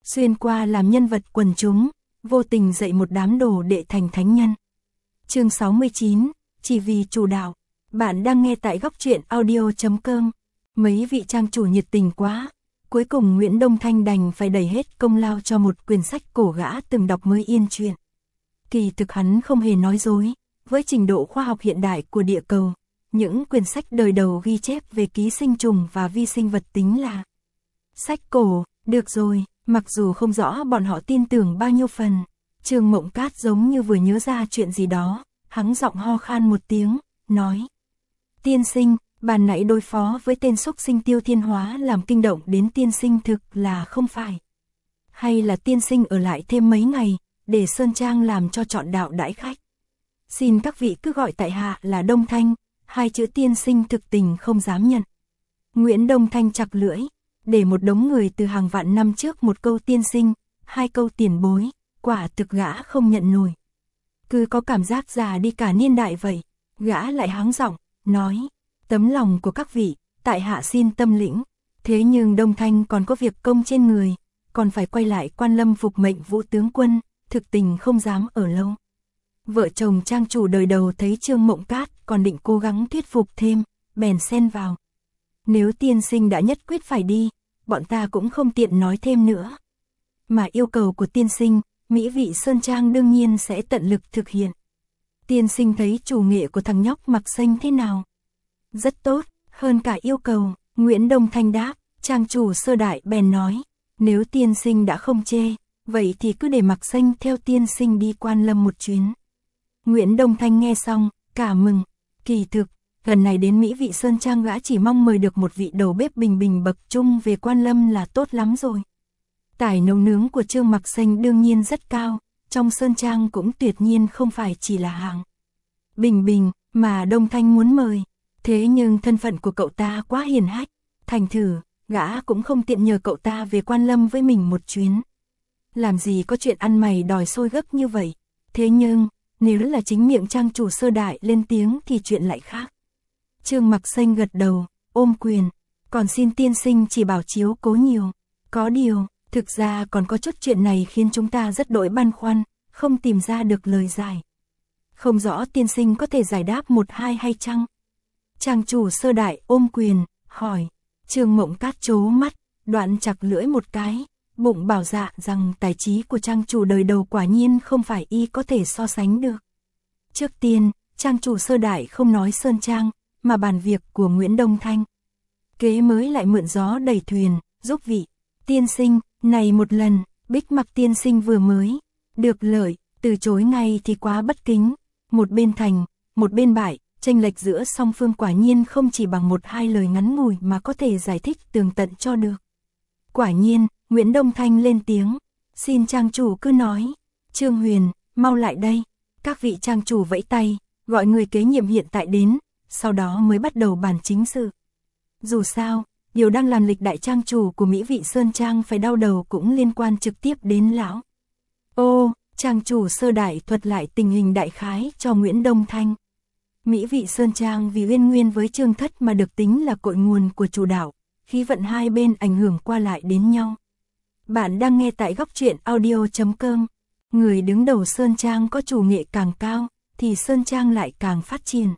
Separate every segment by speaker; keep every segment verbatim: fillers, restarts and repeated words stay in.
Speaker 1: xuyên qua làm nhân vật quần chúng, vô tình dạy một đám đồ đệ thành thánh nhân. Chương sáu mươi chín, chỉ vì chủ đạo. Bạn đang nghe tại góc truyện audio chấm com. Mấy vị trang chủ nhiệt tình quá, cuối cùng Nguyễn Đông Thanh đành phải đẩy hết công lao cho một quyển sách cổ gã từng đọc mới yên chuyện. Kỳ thực hắn không hề nói dối, với trình độ khoa học hiện đại của địa cầu, những quyển sách đời đầu ghi chép về ký sinh trùng và vi sinh vật tính là sách cổ. Được rồi, mặc dù không rõ bọn họ tin tưởng bao nhiêu phần, Trương Mộng Cát giống như vừa nhớ ra chuyện gì đó, hắng giọng ho khan một tiếng, nói: Tiên sinh, bàn nãy đối phó với tên xúc sinh Tiêu Thiên Hóa làm kinh động đến tiên sinh thực là không phải. Hay là tiên sinh ở lại thêm mấy ngày, để Sơn Trang làm cho trọn đạo đãi khách. Xin các vị cứ gọi tại hạ là Đông Thanh, hai chữ tiên sinh thực tình không dám nhận. Nguyễn Đông Thanh chặt lưỡi, để một đống người từ hàng vạn năm trước một câu tiên sinh, hai câu tiền bối, quả thực gã không nhận nổi. Cứ có cảm giác già đi cả niên đại vậy, gã lại hắng giọng, nói: Tấm lòng của các vị, tại hạ xin tâm lĩnh, thế nhưng Đông Thanh còn có việc công trên người, còn phải quay lại Quan Lâm phục mệnh Vũ tướng quân, thực tình không dám ở lâu. Vợ chồng trang chủ đời đầu thấy Trương Mộng Cát còn định cố gắng thuyết phục thêm, bèn xen vào: Nếu tiên sinh đã nhất quyết phải đi, bọn ta cũng không tiện nói thêm nữa. Mà yêu cầu của tiên sinh, mỹ vị Sơn Trang đương nhiên sẽ tận lực thực hiện. Tiên sinh thấy chủ nghệ của thằng nhóc mặc xanh thế nào? Rất tốt, hơn cả yêu cầu. Nguyễn Đông Thanh đáp. Trang chủ Sơ Đại bèn nói: Nếu tiên sinh đã không chê, vậy thì cứ để mặc xanh theo tiên sinh đi Quan Lâm một chuyến. Nguyễn Đông Thanh nghe xong, cả mừng. Kỳ thực, lần này đến mỹ vị Sơn Trang gã chỉ mong mời được một vị đầu bếp bình bình bậc trung về Quan Lâm là tốt lắm rồi. Tài nấu nướng của Trương Mặc Xanh đương nhiên rất cao, trong Sơn Trang cũng tuyệt nhiên không phải chỉ là hạng bình bình mà Đông Thanh muốn mời. Thế nhưng thân phận của cậu ta quá hiền hách, thành thử, gã cũng không tiện nhờ cậu ta về Quan Lâm với mình một chuyến. Làm gì có chuyện ăn mày đòi xôi gấc như vậy. Thế nhưng, nếu là chính miệng trang chủ Sơ Đại lên tiếng thì chuyện lại khác. Trương Mặc Xanh gật đầu, ôm quyền, còn xin tiên sinh chỉ bảo chiếu cố nhiều. Có điều, thực ra còn có chút chuyện này khiến chúng ta rất đỗi băn khoăn, không tìm ra được lời giải. Không rõ tiên sinh có thể giải đáp một hai hay chăng? Trang chủ Sơ Đại ôm quyền, hỏi. Trương Mộng Cát trố mắt, đoạn chặt lưỡi một cái, bụng bảo dạ rằng tài trí của trang chủ đời đầu quả nhiên không phải y có thể so sánh được. Trước tiên, trang chủ Sơ Đại không nói Sơn Trang, mà bàn việc của Nguyễn Đông Thanh. Kế mới lại mượn gió đẩy thuyền, giúp vị tiên sinh, này một lần, Bích Mặc tiên sinh vừa mới được lợi, từ chối ngay thì quá bất kính. Một bên thành, một bên bại, chênh lệch giữa song phương quả nhiên không chỉ bằng một hai lời ngắn ngủi mà có thể giải thích tường tận cho được. Quả nhiên, Nguyễn Đông Thanh lên tiếng, xin trang chủ cứ nói. Trương Huyền, mau lại đây. Các vị trang chủ vẫy tay, gọi người kế nhiệm hiện tại đến, sau đó mới bắt đầu bàn chính sự. Dù sao, điều đang làm lịch đại trang chủ của mỹ vị Sơn Trang phải đau đầu cũng liên quan trực tiếp đến lão. Ô, trang chủ Sơ Đại thuật lại tình hình đại khái cho Nguyễn Đông Thanh. Mỹ vị Sơn Trang vì uyên nguyên với Trương Thất mà được tính là cội nguồn của chủ đạo, khí vận hai bên ảnh hưởng qua lại đến nhau. Bạn đang nghe tại góc truyện audio chấm com. Người đứng đầu Sơn Trang có chủ nghệ càng cao, thì Sơn Trang lại càng phát triển.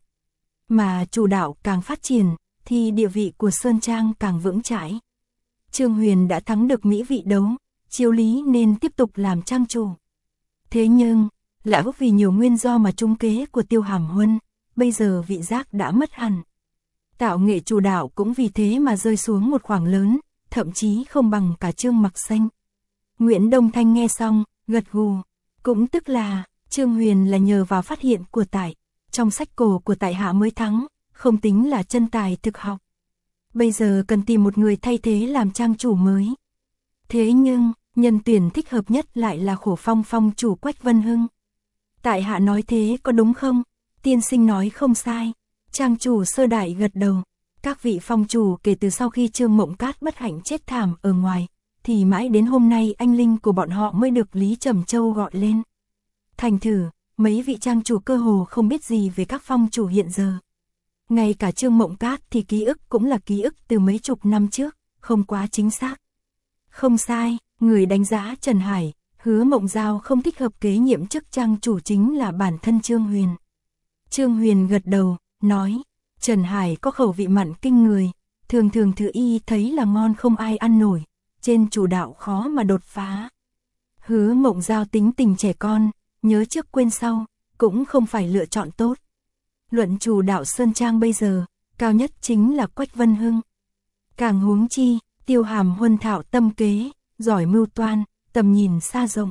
Speaker 1: Mà chủ đạo càng phát triển, thì địa vị của Sơn Trang càng vững chãi. Trương Huyền đã thắng được mỹ vị đấu, chiếu lý nên tiếp tục làm trang chủ. Thế nhưng, lão vì nhiều nguyên do mà trúng kế của Tiêu Hàm Huân, bây giờ vị giác đã mất hẳn. Tạo nghệ chủ đạo cũng vì thế mà rơi xuống một khoảng lớn, thậm chí không bằng cả Trương Mặc Xanh. Nguyễn Đông Thanh nghe xong, gật gù. Cũng tức là, Trương Huyền là nhờ vào phát hiện của tại, trong sách cổ của tại hạ mới thắng, không tính là chân tài thực học. Bây giờ cần tìm một người thay thế làm trang chủ mới. Thế nhưng, nhân tuyển thích hợp nhất lại là Khổ Phong phong chủ Quách Vân Hưng. Tại hạ nói thế có đúng không? Tiên sinh nói không sai. Trang chủ Sơ Đại gật đầu. Các vị phong chủ kể từ sau khi Trương Mộng Cát bất hạnh chết thảm ở ngoài, thì mãi đến hôm nay anh linh của bọn họ mới được Lý Trầm Châu gọi lên. Thành thử, mấy vị trang chủ cơ hồ không biết gì về các phong chủ hiện giờ. Ngay cả Trương Mộng Cát thì ký ức cũng là ký ức từ mấy chục năm trước, không quá chính xác. Không sai, người đánh giá Trần Hải, Hứa Mộng Giao không thích hợp kế nhiệm chức trang chủ chính là bản thân Trương Huyền. Trương Huyền gật đầu, nói, Trần Hải có khẩu vị mặn kinh người, thường thường thứ y thấy là ngon không ai ăn nổi, trên chủ đạo khó mà đột phá. Hứa Mộng Giao tính tình trẻ con, nhớ trước quên sau, cũng không phải lựa chọn tốt. Luận chủ đạo Sơn Trang bây giờ, cao nhất chính là Quách Vân Hưng. Càng huống chi, Tiêu Hàm huân thạo tâm kế, giỏi mưu toan, tầm nhìn xa rộng.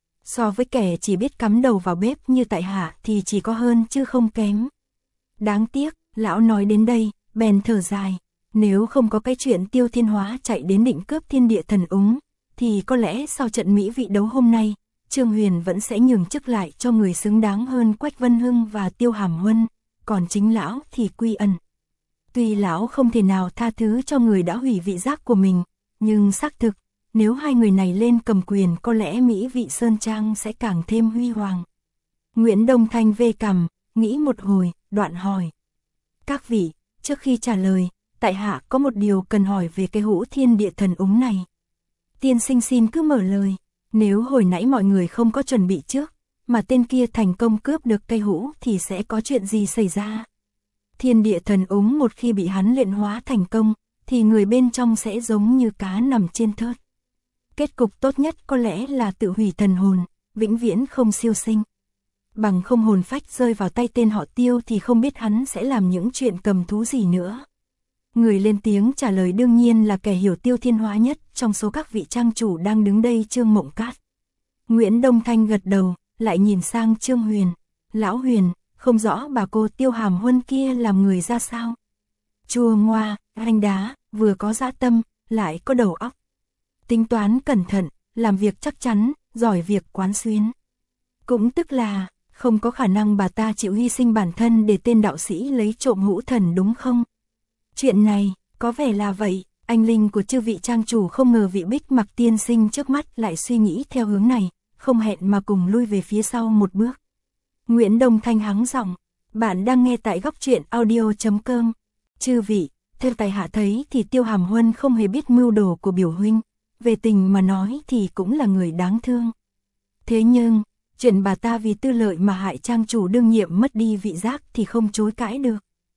Speaker 1: So với kẻ chỉ biết cắm đầu vào bếp như tại hạ thì chỉ có hơn chứ không kém. Đáng tiếc, lão nói đến đây, bèn thở dài, nếu không có cái chuyện Tiêu Thiên Hóa chạy đến định cướp thiên địa thần úng, thì có lẽ sau trận mỹ vị đấu hôm nay, Trương Huyền vẫn sẽ nhường chức lại cho người xứng đáng hơn Quách Vân Hưng và Tiêu Hàm Huân, còn chính lão thì quy ẩn. Tuy lão không thể nào tha thứ cho người đã hủy vị giác của mình, nhưng xác thực, nếu hai người này lên cầm quyền có lẽ mỹ vị Sơn Trang sẽ càng thêm huy hoàng. Nguyễn Đông Thanh vê cằm, nghĩ một hồi, đoạn hỏi. Các vị, trước khi trả lời, tại hạ có một điều cần hỏi về cái hũ thiên địa thần úng này. Tiên sinh xin cứ mở lời, nếu hồi nãy mọi người không có chuẩn bị trước, mà tên kia thành công cướp được cây hũ thì sẽ có chuyện gì xảy ra? Thiên địa thần úng một khi bị hắn luyện hóa thành công, thì người bên trong sẽ giống như cá nằm trên thớt. Kết cục tốt nhất có lẽ là tự hủy thần hồn, vĩnh viễn không siêu sinh. Bằng không hồn phách rơi vào tay tên họ Tiêu thì không biết hắn sẽ làm những chuyện cầm thú gì nữa. Người lên tiếng trả lời đương nhiên là kẻ hiểu Tiêu Thiên Hóa nhất trong số các vị trang chủ đang đứng đây, Trương Mộng Cát. Nguyễn Đông Thanh gật đầu, lại nhìn sang Trương Huyền. Lão Huyền, không rõ bà cô Tiêu Hàm Huân kia làm người ra sao? Chua ngoa, anh đá, vừa có dã tâm, lại có đầu óc. Tính toán cẩn thận, làm việc chắc chắn, giỏi việc quán xuyến. Cũng tức là, không có khả năng bà ta chịu hy sinh bản thân để tên đạo sĩ lấy trộm hũ thần đúng không? Chuyện này, có vẻ là vậy, anh linh của chư vị trang chủ không ngờ vị Bích Mặc tiên sinh trước mắt lại suy nghĩ theo hướng này, không hẹn mà cùng lui về phía sau một bước. Nguyễn Đông Thanh hắng giọng, bạn đang nghe tại góc truyện audio chấm com. Chư vị, theo tài hạ thấy thì Tiêu Hàm Huân không hề biết mưu đồ của biểu huynh, về tình mà nói thì cũng là người đáng thương. Thế nhưng, chuyện bà ta vì tư lợi mà hại trang chủ đương nhiệm mất đi vị giác thì không chối cãi được.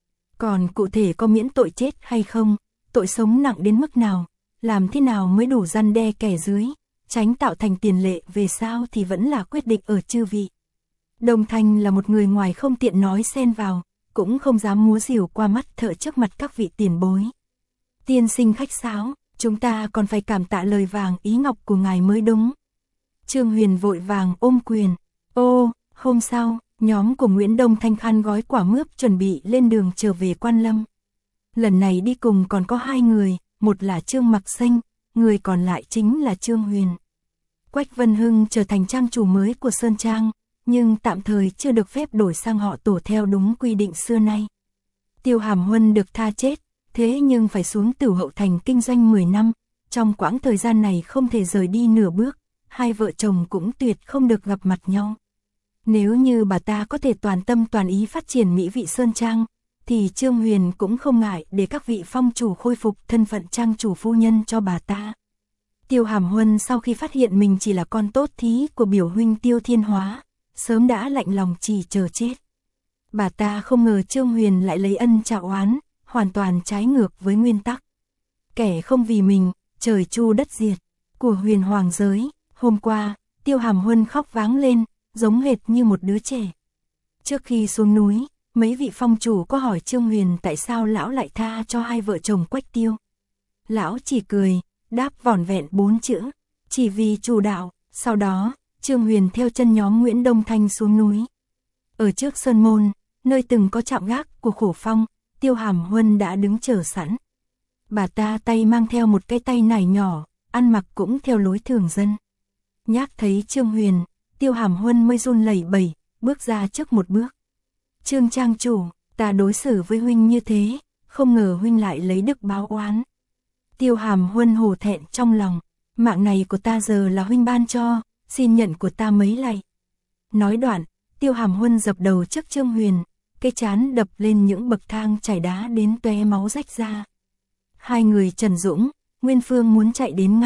Speaker 1: Còn cụ thể có miễn tội chết hay không, tội sống nặng đến mức nào, làm thế nào mới đủ răn đe kẻ dưới, tránh tạo thành tiền lệ về sau thì vẫn là quyết định ở chư vị. Đông Thanh là một người ngoài không tiện nói xen vào, cũng không dám múa rìu qua mắt thợ trước mặt các vị tiền bối. Tiên sinh khách sáo, chúng ta còn phải cảm tạ lời vàng ý ngọc của ngài mới đúng. Trương Huyền vội vàng ôm quyền. Ô, hôm sau, nhóm của Nguyễn Đông Thanh khăn gói quả mướp chuẩn bị lên đường trở về Quan Lâm. Lần này đi cùng còn có hai người, một là Trương Mặc Xanh, người còn lại chính là Trương Huyền. Quách Vân Hưng trở thành trang chủ mới của Sơn Trang, nhưng tạm thời chưa được phép đổi sang họ Tổ theo đúng quy định xưa nay. Tiêu Hàm Huân được tha chết, thế nhưng phải xuống Tửu Hậu Thành kinh doanh mười năm, trong quãng thời gian này không thể rời đi nửa bước, hai vợ chồng cũng tuyệt không được gặp mặt nhau. Nếu như bà ta có thể toàn tâm toàn ý phát triển mỹ vị Sơn Trang, thì Trương Huyền cũng không ngại để các vị phong chủ khôi phục thân phận trang chủ phu nhân cho bà ta. Tiêu Hàm Huân sau khi phát hiện mình chỉ là con tốt thí của biểu huynh Tiêu Thiên Hóa, sớm đã lạnh lòng chỉ chờ chết. Bà ta không ngờ Trương Huyền lại lấy ân trả oán, hoàn toàn trái ngược với nguyên tắc. Kẻ không vì mình, trời chu đất diệt, của huyền hoàng giới. Hôm qua, Tiêu Hàm Huân khóc váng lên, giống hệt như một đứa trẻ. Trước khi xuống núi, mấy vị phong chủ có hỏi Trương Huyền tại sao lão lại tha cho hai vợ chồng Quách Tiêu. Lão chỉ cười, đáp vỏn vẹn bốn chữ, chỉ vì chủ đạo. Sau đó, Trương Huyền theo chân nhóm Nguyễn Đông Thanh xuống núi. Ở trước sơn môn, nơi từng có trạm gác của Khổ Phong, Tiêu Hàm Huân đã đứng chờ sẵn. Bà ta tay mang theo một cái tay nải nhỏ, ăn mặc cũng theo lối thường dân. Nhác thấy Trương Huyền, Tiêu Hàm Huân mới run lẩy bẩy, bước ra trước một bước. Trương trang chủ, ta đối xử với huynh như thế, không ngờ huynh lại lấy đức báo oán. Tiêu Hàm Huân hổ thẹn trong lòng, mạng này của ta giờ là huynh ban cho, xin nhận của ta mấy lạy. Nói đoạn, Tiêu Hàm Huân dập đầu trước Trương Huyền, cái trán đập lên những bậc thang chảy đá đến tóe máu rách ra. Hai người Trần Dũng, Nguyên Phương muốn chạy đến ngăn,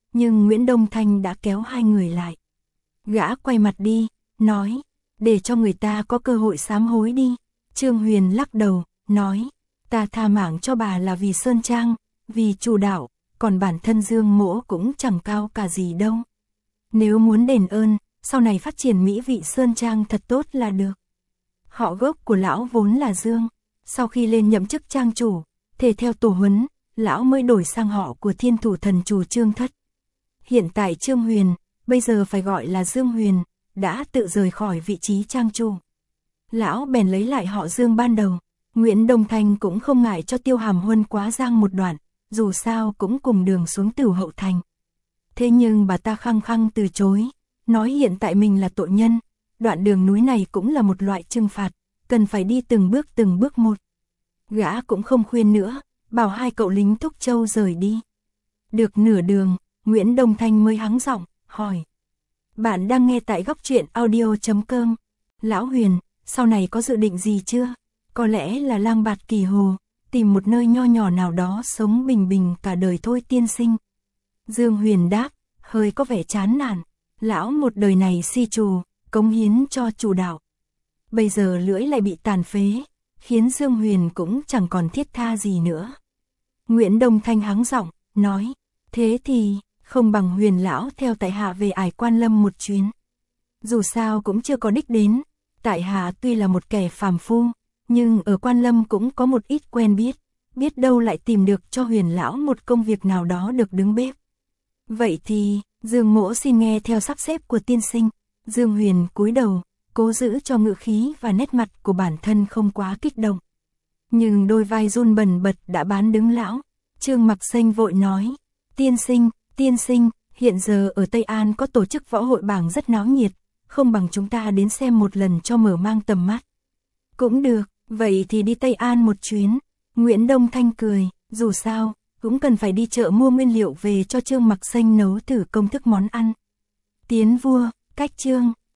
Speaker 1: nhưng Nguyễn Đông Thanh đã kéo hai người lại. Gã quay mặt đi, nói, để cho người ta có cơ hội sám hối đi. Trương Huyền lắc đầu, nói, ta tha mạng cho bà là vì Sơn Trang, vì Chu đạo, còn bản thân Dương Mỗ cũng chẳng cao cả gì đâu. Nếu muốn đền ơn, sau này phát triển mỹ vị Sơn Trang thật tốt là được. Họ gốc của lão vốn là Dương, sau khi lên nhậm chức trang chủ, thể theo tổ huấn, lão mới đổi sang họ của Thiên Thủ Thần Chủ Trương Thất. Hiện tại Trương Huyền, bây giờ phải gọi là Dương Huyền, đã tự rời khỏi vị trí trang chủ. Lão bèn lấy lại họ Dương ban đầu. Nguyễn Đông Thanh cũng không ngại cho Tiêu Hàm Huân quá giang một đoạn, dù sao cũng cùng đường xuống Tửu Hậu Thành. Thế nhưng bà ta khăng khăng từ chối, nói hiện tại mình là tội nhân, đoạn đường núi này cũng là một loại trừng phạt, cần phải đi từng bước từng bước một. Gã cũng không khuyên nữa, bảo hai cậu lính Thúc Châu rời đi. Được nửa đường, Nguyễn Đông Thanh mới hắng giọng, hỏi. Bạn đang nghe tại góc truyện audio chấm com. Lão Huyền, sau này có dự định gì chưa? Có lẽ là lang bạt kỳ hồ, tìm một nơi nho nhỏ nào đó sống bình bình cả đời thôi tiên sinh. Dương Huyền đáp, hơi có vẻ chán nản. Lão một đời này si trù, cống hiến cho Chu đạo. Bây giờ lưỡi lại bị tàn phế, khiến Dương Huyền cũng chẳng còn thiết tha gì nữa. Nguyễn Đông Thanh hắng giọng, nói, thế thì, không bằng Huyền lão theo tại hạ về Ải Quan Lâm một chuyến. Dù sao cũng chưa có đích đến, tại hạ tuy là một kẻ phàm phu, nhưng ở Quan Lâm cũng có một ít quen biết, biết đâu lại tìm được cho Huyền lão một công việc nào đó được đứng bếp. Vậy thì, Dương Mỗ xin nghe theo sắp xếp của tiên sinh. Dương Huyền cúi đầu, cố giữ cho ngữ khí và nét mặt của bản thân không quá kích động. Nhưng đôi vai run bần bật đã bán đứng lão. Trương Mặc Xanh vội nói, tiên sinh, tiên sinh, hiện giờ ở Tây An có tổ chức võ hội bảng rất náo nhiệt, không bằng chúng ta đến xem một lần cho mở mang tầm mắt. Cũng được, vậy thì đi Tây An một chuyến. Nguyễn Đông Thanh cười, dù sao, cũng cần phải đi chợ mua nguyên liệu về cho Trương Mặc Xanh nấu thử công thức món ăn. Tiến vua, cách chương.